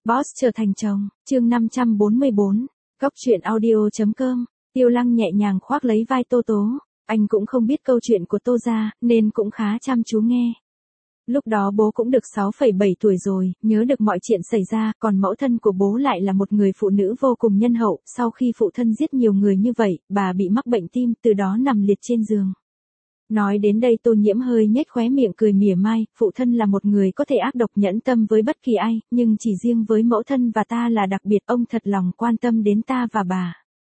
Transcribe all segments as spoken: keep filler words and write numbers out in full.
Boss trở thành chồng, chương năm trăm bốn mươi bốn, Góc truyện audio.com, Tiêu Lăng nhẹ nhàng khoác lấy vai Tô Tố, anh cũng không biết câu chuyện của Tô gia, nên cũng khá chăm chú nghe. Lúc đó bố cũng được sáu phẩy bảy tuổi rồi, nhớ được mọi chuyện xảy ra, còn mẫu thân của bố lại là một người phụ nữ vô cùng nhân hậu, sau khi phụ thân giết nhiều người như vậy, bà bị mắc bệnh tim, từ đó nằm liệt trên giường. Nói đến đây Tô Nhiễm hơi nhếch khóe miệng cười mỉa mai, phụ thân là một người có thể ác độc nhẫn tâm với bất kỳ ai, nhưng chỉ riêng với mẫu thân và ta là đặc biệt, ông thật lòng quan tâm đến ta và bà.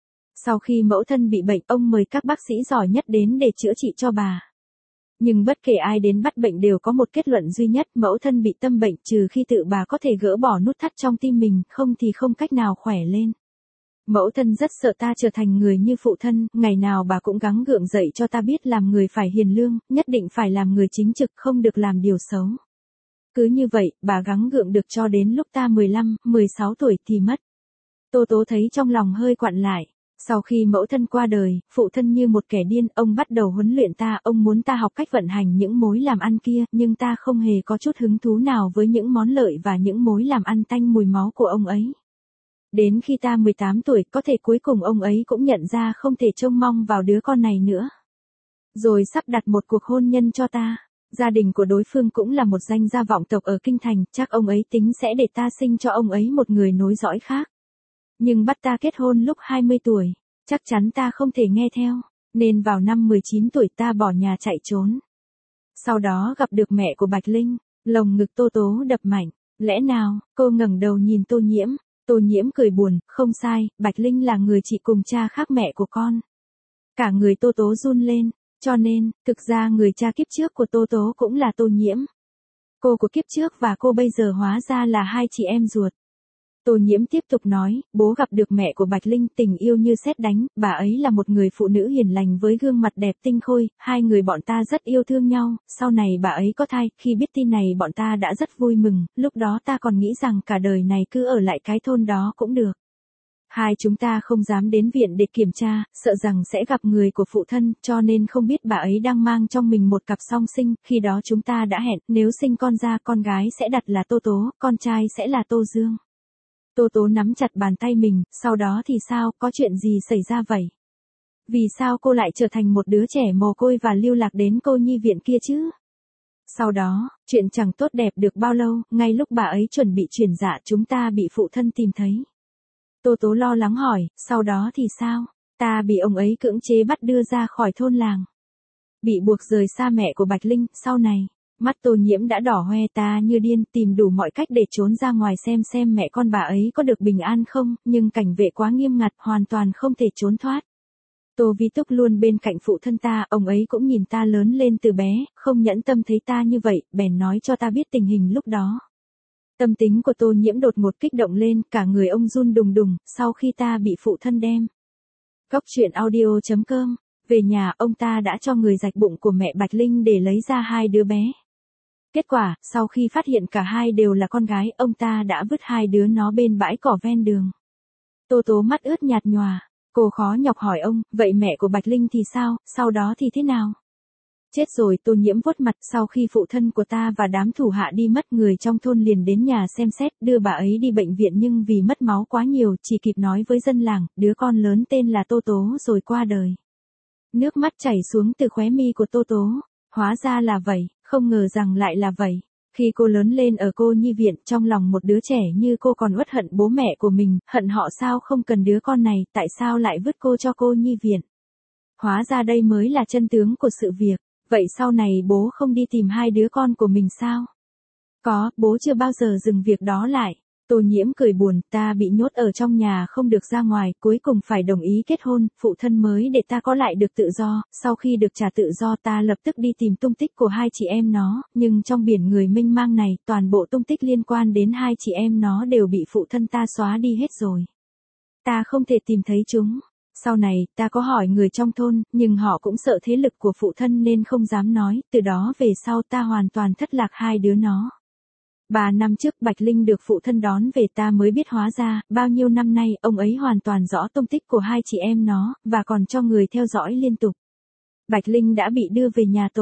Sau khi mẫu thân bị bệnh, ông mời các bác sĩ giỏi nhất đến để chữa trị cho bà. Nhưng bất kể ai đến bắt bệnh đều có một kết luận duy nhất, mẫu thân bị tâm bệnh, trừ khi tự bà có thể gỡ bỏ nút thắt trong tim mình, không thì không cách nào khỏe lên. Mẫu thân rất sợ ta trở thành người như phụ thân, ngày nào bà cũng gắng gượng dạy cho ta biết làm người phải hiền lương, nhất định phải làm người chính trực, không được làm điều xấu. Cứ như vậy, bà gắng gượng được cho đến lúc ta mười lăm, mười sáu tuổi thì mất. Tô Tố thấy trong lòng hơi quặn lại. Sau khi mẫu thân qua đời, phụ thân như một kẻ điên, ông bắt đầu huấn luyện ta, ông muốn ta học cách vận hành những mối làm ăn kia, nhưng ta không hề có chút hứng thú nào với những món lợi và những mối làm ăn tanh mùi máu của ông ấy. Đến khi ta mười tám tuổi, có thể cuối cùng ông ấy cũng nhận ra không thể trông mong vào đứa con này nữa. Rồi sắp đặt một cuộc hôn nhân cho ta. Gia đình của đối phương cũng là một danh gia vọng tộc ở Kinh Thành, chắc ông ấy tính sẽ để ta sinh cho ông ấy một người nối dõi khác. Nhưng bắt ta kết hôn lúc hai mươi tuổi, chắc chắn ta không thể nghe theo, nên vào năm mười chín tuổi ta bỏ nhà chạy trốn. Sau đó gặp được mẹ của Bạch Linh, lồng ngực Tô Tố đập mạnh, lẽ nào, cô ngẩng đầu nhìn Tô Nhiễm, Tô Nhiễm cười buồn, không sai, Bạch Linh là người chị cùng cha khác mẹ của con. Cả người Tô Tố run lên, cho nên, thực ra người cha kiếp trước của Tô Tố cũng là Tô Nhiễm. Cô của kiếp trước và cô bây giờ hóa ra là hai chị em ruột. Tô Nhiễm tiếp tục nói, bố gặp được mẹ của Bạch Linh, tình yêu như sét đánh, bà ấy là một người phụ nữ hiền lành với gương mặt đẹp tinh khôi, hai người bọn ta rất yêu thương nhau, sau này bà ấy có thai, khi biết tin này bọn ta đã rất vui mừng, lúc đó ta còn nghĩ rằng cả đời này cứ ở lại cái thôn đó cũng được. Hai chúng ta không dám đến viện để kiểm tra, sợ rằng sẽ gặp người của phụ thân, cho nên không biết bà ấy đang mang trong mình một cặp song sinh, khi đó chúng ta đã hẹn, nếu sinh con ra con gái sẽ đặt là Tô Tố, con trai sẽ là Tô Dương. Tô Tố nắm chặt bàn tay mình, sau đó thì sao, có chuyện gì xảy ra vậy? Vì sao cô lại trở thành một đứa trẻ mồ côi và lưu lạc đến cô nhi viện kia chứ? Sau đó, chuyện chẳng tốt đẹp được bao lâu, ngay lúc bà ấy chuẩn bị chuyển dạ chúng ta bị phụ thân tìm thấy. Tô Tố lo lắng hỏi, sau đó thì sao? Ta bị ông ấy cưỡng chế bắt đưa ra khỏi thôn làng. Bị buộc rời xa mẹ của Bạch Linh, sau này. Mắt Tô Nhiễm đã đỏ hoe, ta như điên tìm đủ mọi cách để trốn ra ngoài xem xem mẹ con bà ấy có được bình an không, nhưng cảnh vệ quá nghiêm ngặt, hoàn toàn không thể trốn thoát. Tô Vi Túc luôn bên cạnh phụ thân ta, ông ấy cũng nhìn ta lớn lên từ bé, không nhẫn tâm thấy ta như vậy, bèn nói cho ta biết tình hình lúc đó. Tâm tính của Tô Nhiễm đột ngột kích động lên, cả người ông run đùng đùng, sau khi ta bị phụ thân đem. Góc truyện audio.com, về nhà ông ta đã cho người rạch bụng của mẹ Bạch Linh để lấy ra hai đứa bé. Kết quả, sau khi phát hiện cả hai đều là con gái, ông ta đã vứt hai đứa nó bên bãi cỏ ven đường. Tô Tố mắt ướt nhạt nhòa, cô khó nhọc hỏi ông, vậy mẹ của Bạch Linh thì sao, sau đó thì thế nào? Chết rồi. Tô Nhiễm vuốt mặt, sau khi phụ thân của ta và đám thủ hạ đi mất, người trong thôn liền đến nhà xem xét, đưa bà ấy đi bệnh viện nhưng vì mất máu quá nhiều, chỉ kịp nói với dân làng, đứa con lớn tên là Tô Tố rồi qua đời. Nước mắt chảy xuống từ khóe mi của Tô Tố, hóa ra là vậy, không ngờ rằng lại là vậy. Khi cô lớn lên ở cô nhi viện, trong lòng một đứa trẻ như cô còn uất hận bố mẹ của mình, hận họ sao không cần đứa con này, tại sao lại vứt cô cho cô nhi viện. Hóa ra đây mới là chân tướng của sự việc. Vậy sau này bố không đi tìm hai đứa con của mình sao? Có, bố chưa bao giờ dừng việc đó lại. Tô Nhiễm cười buồn, ta bị nhốt ở trong nhà không được ra ngoài, cuối cùng phải đồng ý kết hôn, phụ thân mới để ta có lại được tự do, sau khi được trả tự do ta lập tức đi tìm tung tích của hai chị em nó, nhưng trong biển người mênh mang này, toàn bộ tung tích liên quan đến hai chị em nó đều bị phụ thân ta xóa đi hết rồi. Ta không thể tìm thấy chúng. Sau này, ta có hỏi người trong thôn, nhưng họ cũng sợ thế lực của phụ thân nên không dám nói, từ đó về sau ta hoàn toàn thất lạc hai đứa nó. Ba năm trước Bạch Linh được phụ thân đón về ta mới biết hóa ra, bao nhiêu năm nay, ông ấy hoàn toàn rõ tung tích của hai chị em nó, và còn cho người theo dõi liên tục. Bạch Linh đã bị đưa về nhà tổ.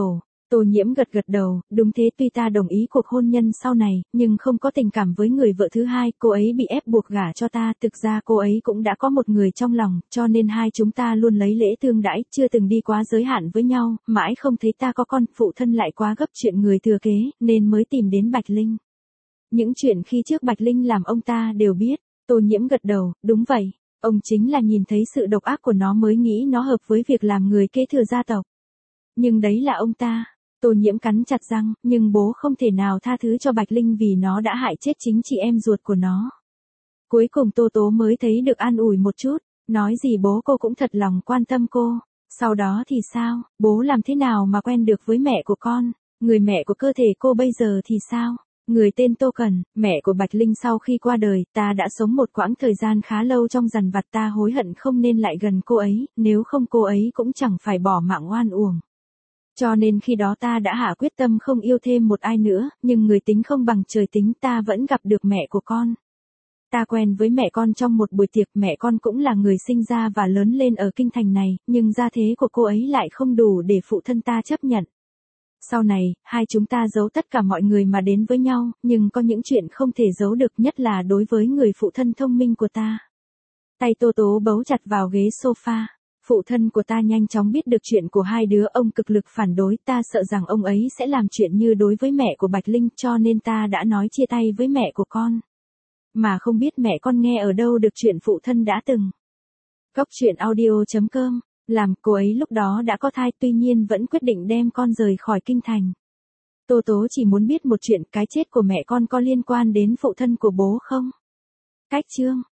Tô Nhiễm gật gật đầu, đúng thế, tuy ta đồng ý cuộc hôn nhân sau này, nhưng không có tình cảm với người vợ thứ hai, cô ấy bị ép buộc gả cho ta, thực ra cô ấy cũng đã có một người trong lòng, cho nên hai chúng ta luôn lấy lễ tương đãi, chưa từng đi quá giới hạn với nhau, mãi không thấy ta có con, phụ thân lại quá gấp chuyện người thừa kế, nên mới tìm đến Bạch Linh. Những chuyện khi trước Bạch Linh làm ông ta đều biết. Tô Nhiễm gật đầu, đúng vậy, ông chính là nhìn thấy sự độc ác của nó mới nghĩ nó hợp với việc làm người kế thừa gia tộc. Nhưng đấy là ông ta. Tô Nhiễm cắn chặt răng, nhưng bố không thể nào tha thứ cho Bạch Linh vì nó đã hại chết chính chị em ruột của nó. Cuối cùng Tô Tố mới thấy được an ủi một chút, nói gì bố cô cũng thật lòng quan tâm cô. Sau đó thì sao, bố làm thế nào mà quen được với mẹ của con, người mẹ của cơ thể cô bây giờ thì sao? Người tên Tô Cần, mẹ của Bạch Linh sau khi qua đời, ta đã sống một quãng thời gian khá lâu trong dằn vặt, ta hối hận không nên lại gần cô ấy, nếu không cô ấy cũng chẳng phải bỏ mạng oan uổng. Cho nên khi đó ta đã hạ quyết tâm không yêu thêm một ai nữa, nhưng người tính không bằng trời tính, ta vẫn gặp được mẹ của con. Ta quen với mẹ con trong một buổi tiệc, mẹ con cũng là người sinh ra và lớn lên ở kinh thành này, nhưng gia thế của cô ấy lại không đủ để phụ thân ta chấp nhận. Sau này, hai chúng ta giấu tất cả mọi người mà đến với nhau, nhưng có những chuyện không thể giấu được, nhất là đối với người phụ thân thông minh của ta. Tay Tô Tố bấu chặt vào ghế sofa. Phụ thân của ta nhanh chóng biết được chuyện của hai đứa, ông cực lực phản đối, ta sợ rằng ông ấy sẽ làm chuyện như đối với mẹ của Bạch Linh, cho nên ta đã nói chia tay với mẹ của con. Mà không biết mẹ con nghe ở đâu được chuyện phụ thân đã từng. Góc truyện audio chấm com, làm cô ấy lúc đó đã có thai, tuy nhiên vẫn quyết định đem con rời khỏi kinh thành. Tô Tố chỉ muốn biết một chuyện, cái chết của mẹ con có liên quan đến phụ thân của bố không? Cách chương